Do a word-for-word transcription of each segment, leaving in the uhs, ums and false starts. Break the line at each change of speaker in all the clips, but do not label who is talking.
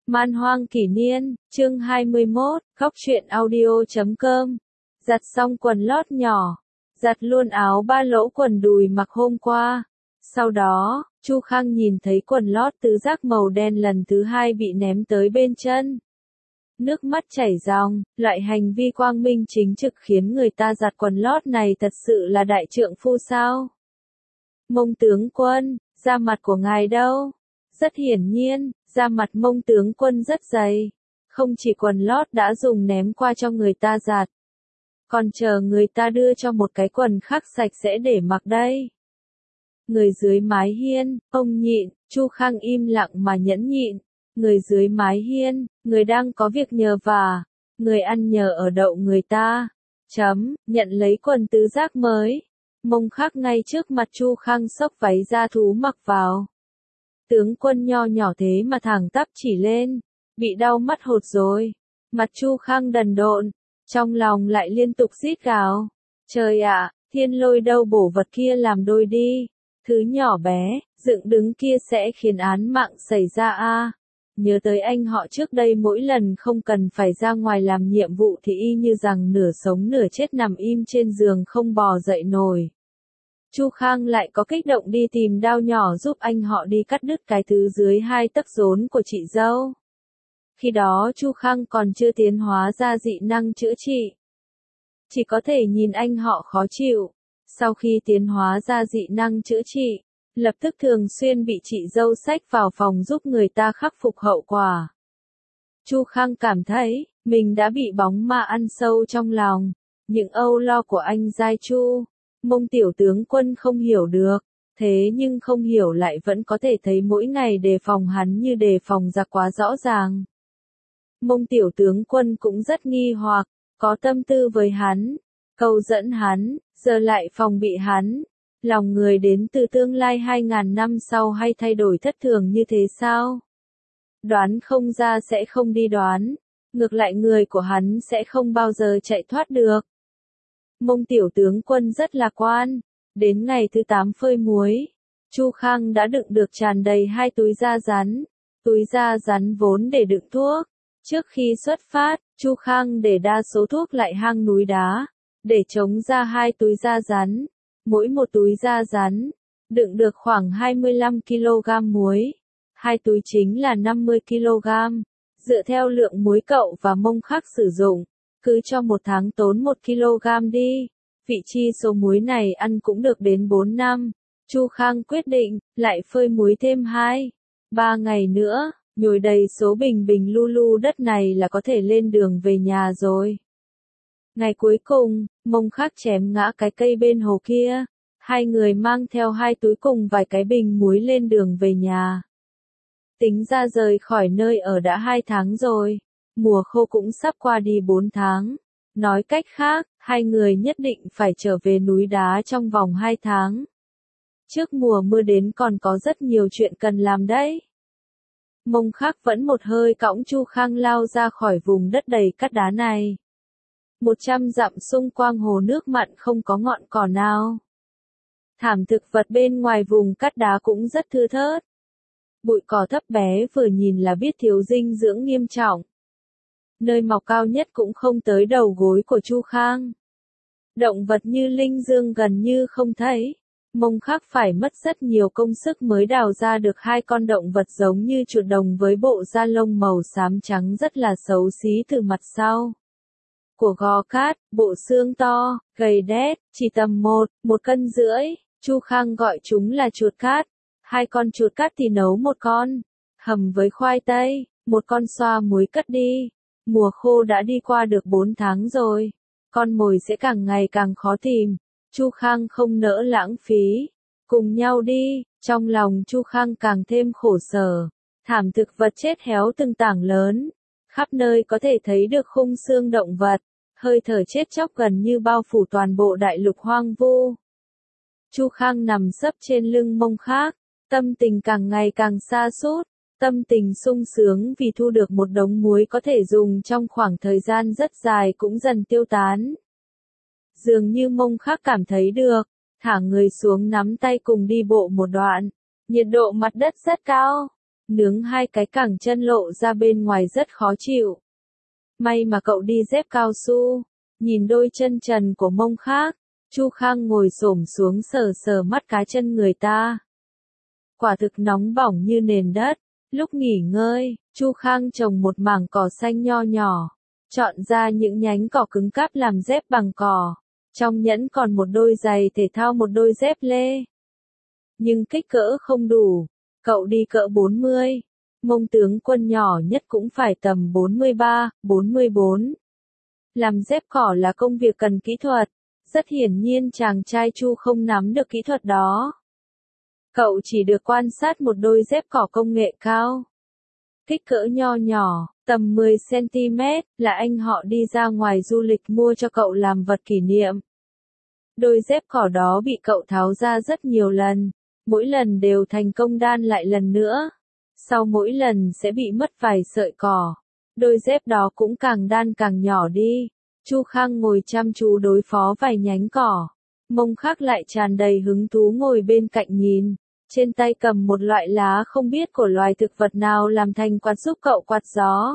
Man hoang kỷ niên, chương hai mươi mốt, khóc chuyện audio chấm com. Giặt xong quần lót nhỏ, giặt luôn áo ba lỗ quần đùi mặc hôm qua. Sau đó, Chu Khang nhìn thấy quần lót tứ giác màu đen lần thứ hai bị ném tới bên chân. Nước mắt chảy ròng, loại hành vi quang minh chính trực khiến người ta giặt quần lót này thật sự là đại trượng phu sao? Mông tướng quân, da mặt của ngài đâu? Rất hiển nhiên, da mặt Mông tướng quân rất dày. Không chỉ quần lót đã dùng ném qua cho người ta giặt, còn chờ người ta đưa cho một cái quần khác sạch sẽ để mặc đây. Người dưới mái hiên, ông nhịn, Chu Khang im lặng mà nhẫn nhịn. Người dưới mái hiên, người đang có việc nhờ vả, người ăn nhờ ở đậu người ta. Chấm, nhận lấy quần tứ giác mới. Mông khác ngay trước mặt Chu Khang xốc váy da thú mặc vào. Tướng quân nho nhỏ thế mà thẳng tắp chỉ lên, bị đau mắt hột rồi. Mặt Chu Khang đần độn, trong lòng lại liên tục rít gào. Trời ạ, thiên lôi đâu bổ vật kia làm đôi đi. Thứ nhỏ bé, dựng đứng kia sẽ khiến án mạng xảy ra a. Nhớ tới anh họ trước đây mỗi lần không cần phải ra ngoài làm nhiệm vụ thì y như rằng nửa sống nửa chết nằm im trên giường không bò dậy nổi. Chu Khang lại có kích động đi tìm dao nhỏ giúp anh họ đi cắt đứt cái thứ dưới hai tấc rốn của chị dâu. Khi đó Chu Khang còn chưa tiến hóa ra dị năng chữa trị. Chỉ có thể nhìn anh họ khó chịu. Sau khi tiến hóa ra dị năng chữa trị, lập tức thường xuyên bị chị dâu xách vào phòng giúp người ta khắc phục hậu quả. Chu Khang cảm thấy, mình đã bị bóng ma ăn sâu trong lòng. Những âu lo của anh Giai Chu, Mông tiểu tướng quân không hiểu được, thế nhưng không hiểu lại vẫn có thể thấy mỗi ngày đề phòng hắn như đề phòng giặc quá rõ ràng. Mông tiểu tướng quân cũng rất nghi hoặc, có tâm tư với hắn, câu dẫn hắn, giờ lại phòng bị hắn. Lòng người đến từ tương lai hai ngàn năm sau hay thay đổi thất thường như thế sao? Đoán không ra sẽ không đi đoán, ngược lại người của hắn sẽ không bao giờ chạy thoát được. Mông tiểu tướng quân rất lạc quan, đến ngày thứ tám phơi muối, Chu Khang đã đựng được tràn đầy hai túi da rắn, túi da rắn vốn để đựng thuốc. Trước khi xuất phát, Chu Khang để đa số thuốc lại hang núi đá, để chống ra hai túi da rắn. Mỗi một túi da rắn, đựng được khoảng hai mươi lăm ki lô gam muối. Hai túi chính là năm mươi ki lô gam. Dựa theo lượng muối cậu và Mông khác sử dụng, cứ cho một tháng tốn một ki lô gam đi. Vị chi số muối này ăn cũng được đến bốn năm. Chu Khang quyết định, lại phơi muối thêm hai, ba ngày nữa, nhồi đầy số bình bình lu lu đất này là có thể lên đường về nhà rồi. Ngày cuối cùng, Mông khác chém ngã cái cây bên hồ kia. Hai người mang theo hai túi cùng vài cái bình muối lên đường về nhà. Tính ra rời khỏi nơi ở đã hai tháng rồi. Mùa khô cũng sắp qua đi bốn tháng. Nói cách khác, hai người nhất định phải trở về núi đá trong vòng hai tháng. Trước mùa mưa đến còn có rất nhiều chuyện cần làm đấy. Mông khác vẫn một hơi cõng Chu Khang lao ra khỏi vùng đất đầy cát đá này. Một trăm dặm xung quanh hồ nước mặn không có ngọn cỏ nào. Thảm thực vật bên ngoài vùng cát đá cũng rất thưa thớt. Bụi cỏ thấp bé vừa nhìn là biết thiếu dinh dưỡng nghiêm trọng. Nơi mọc cao nhất cũng không tới đầu gối của Chu Khang. Động vật như linh dương gần như không thấy. Mông khác phải mất rất nhiều công sức mới đào ra được hai con động vật giống như chuột đồng với bộ da lông màu xám trắng rất là xấu xí từ mặt sau. Của gò cát, bộ xương to, gầy đét, chỉ tầm một, một cân rưỡi. Chu Khang gọi chúng là chuột cát. Hai con chuột cát thì nấu một con, hầm với khoai tây, một con xoa muối cất đi. Mùa khô đã đi qua được bốn tháng rồi, con mồi sẽ càng ngày càng khó tìm. Chu Khang không nỡ lãng phí, cùng nhau đi. Trong lòng Chu Khang càng thêm khổ sở. Thảm thực vật chết héo từng tảng lớn, khắp nơi có thể thấy được khung xương động vật. Hơi thở chết chóc gần như bao phủ toàn bộ đại lục hoang vu. Chu Khang nằm sấp trên lưng Mông khác, tâm tình càng ngày càng sa sút, tâm tình sung sướng vì thu được một đống muối có thể dùng trong khoảng thời gian rất dài cũng dần tiêu tán. Dường như Mông khác cảm thấy được, thả người xuống nắm tay cùng đi bộ một đoạn. Nhiệt độ mặt đất rất cao, Nướng hai cái cẳng chân lộ ra bên ngoài rất khó chịu. May mà cậu đi dép cao su. Nhìn đôi chân trần của Mông Khác, Chu Khang ngồi xổm xuống sờ sờ mắt cá chân người ta. Quả thực nóng bỏng như nền đất. Lúc nghỉ ngơi, Chu Khang trồng một mảng cỏ xanh nho nhỏ, chọn ra những nhánh cỏ cứng cáp làm dép bằng cỏ. Trong nhẫn còn một đôi giày thể thao, một đôi dép lê. Nhưng kích cỡ không đủ, cậu đi cỡ bốn mươi. Mông tướng quân nhỏ nhất cũng phải tầm bốn mươi ba, bốn mươi bốn. Làm dép cỏ là công việc cần kỹ thuật. Rất hiển nhiên chàng trai Chu không nắm được kỹ thuật đó. Cậu chỉ được quan sát một đôi dép cỏ công nghệ cao. Kích cỡ nho nhỏ, tầm mười xăng ti mét, là anh họ đi ra ngoài du lịch mua cho cậu làm vật kỷ niệm. Đôi dép cỏ đó bị cậu tháo ra rất nhiều lần, mỗi lần đều thành công đan lại lần nữa. Sau mỗi lần sẽ bị mất vài sợi cỏ. Đôi dép đó cũng càng đan càng nhỏ đi. Chu Khang ngồi chăm chú đối phó vài nhánh cỏ. Mông Khác lại tràn đầy hứng thú ngồi bên cạnh nhìn. Trên tay cầm một loại lá không biết của loài thực vật nào làm thành quạt giúp cậu quạt gió.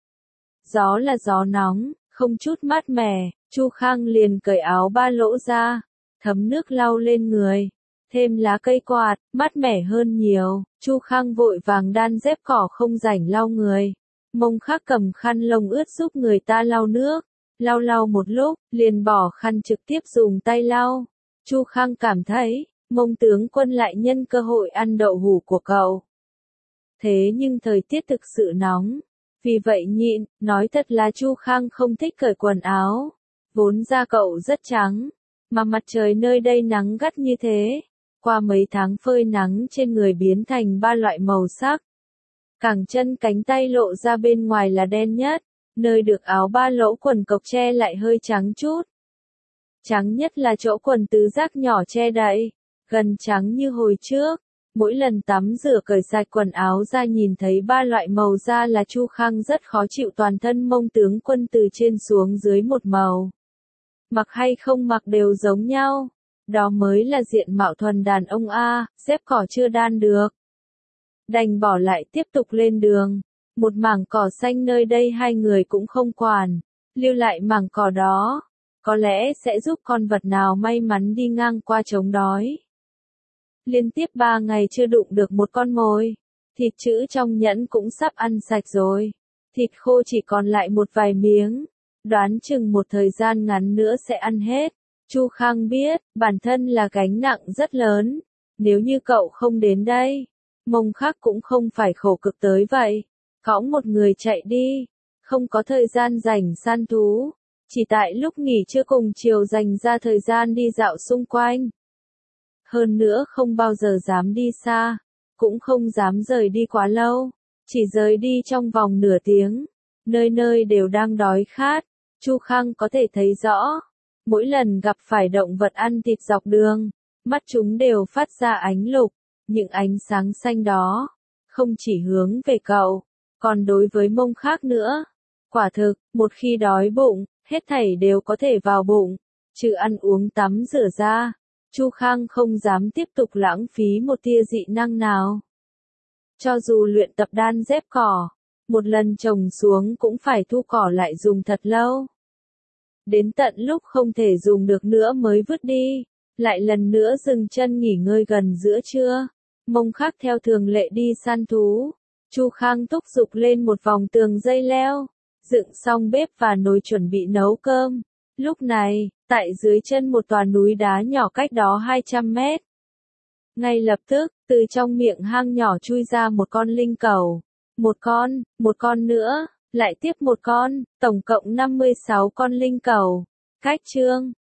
Gió là gió nóng, không chút mát mẻ. Chu Khang liền cởi áo ba lỗ ra, thấm nước lau lên người. Thêm lá cây quạt, mát mẻ hơn nhiều. Chu Khang vội vàng đan dép cỏ không rảnh lau người. Mông Khác cầm khăn lông ướt giúp người ta lau nước. Lau lau một lúc, liền bỏ khăn trực tiếp dùng tay lau. Chu Khang cảm thấy, Mông tướng quân lại nhân cơ hội ăn đậu hũ của cậu. Thế nhưng thời tiết thực sự nóng. Vì vậy nhịn, nói thật là Chu Khang không thích cởi quần áo. Vốn da cậu rất trắng, mà mặt trời nơi đây nắng gắt như thế. Qua mấy tháng phơi nắng trên người biến thành ba loại màu sắc. Cẳng chân cánh tay lộ ra bên ngoài là đen nhất, nơi được áo ba lỗ quần cộc che lại hơi trắng chút. Trắng nhất là chỗ quần tứ giác nhỏ che đậy, gần trắng như hồi trước. Mỗi lần tắm rửa cởi sạch quần áo ra nhìn thấy ba loại màu da là Chu Khang rất khó chịu, toàn thân Mông tướng quân từ trên xuống dưới một màu. Mặc hay không mặc đều giống nhau. Đó mới là diện mạo thuần đàn ông a, dép cỏ chưa đan được. Đành bỏ lại tiếp tục lên đường. Một mảng cỏ xanh nơi đây hai người cũng không quản. Lưu lại mảng cỏ đó, có lẽ sẽ giúp con vật nào may mắn đi ngang qua chống đói. Liên tiếp ba ngày chưa đụng được một con mồi. Thịt chữ trong nhẫn cũng sắp ăn sạch rồi. Thịt khô chỉ còn lại một vài miếng. Đoán chừng một thời gian ngắn nữa sẽ ăn hết. Chu Khang biết, bản thân là gánh nặng rất lớn. Nếu như cậu không đến đây, Mông Khác cũng không phải khổ cực tới vậy. Cõng một người chạy đi, không có thời gian rảnh săn thú. Chỉ tại lúc nghỉ trưa cùng chiều dành ra thời gian đi dạo xung quanh. Hơn nữa không bao giờ dám đi xa, cũng không dám rời đi quá lâu. Chỉ rời đi trong vòng nửa tiếng. Nơi nơi đều đang đói khát. Chu Khang có thể thấy rõ. Mỗi lần gặp phải động vật ăn thịt dọc đường, mắt chúng đều phát ra ánh lục. Những ánh sáng xanh đó, không chỉ hướng về cậu, còn đối với Mông Khác nữa. Quả thực, một khi đói bụng, hết thảy đều có thể vào bụng. Trừ ăn uống tắm rửa ra, Chu Khang không dám tiếp tục lãng phí một tia dị năng nào. Cho dù luyện tập đan dép cỏ, một lần trồng xuống cũng phải thu cỏ lại dùng thật lâu. Đến tận lúc không thể dùng được nữa mới vứt đi, lại lần nữa dừng chân nghỉ ngơi gần giữa trưa. Mông Khác theo thường lệ đi săn thú. Chu Khang thúc giục lên một vòng tường dây leo, dựng xong bếp và nồi chuẩn bị nấu cơm. Lúc này, tại dưới chân một tòa núi đá nhỏ cách đó hai trăm mét. Ngay lập tức, từ trong miệng hang nhỏ chui ra một con linh cẩu. Một con, một con nữa, lại tiếp một con, tổng cộng năm mươi sáu con linh cẩu. Cách chương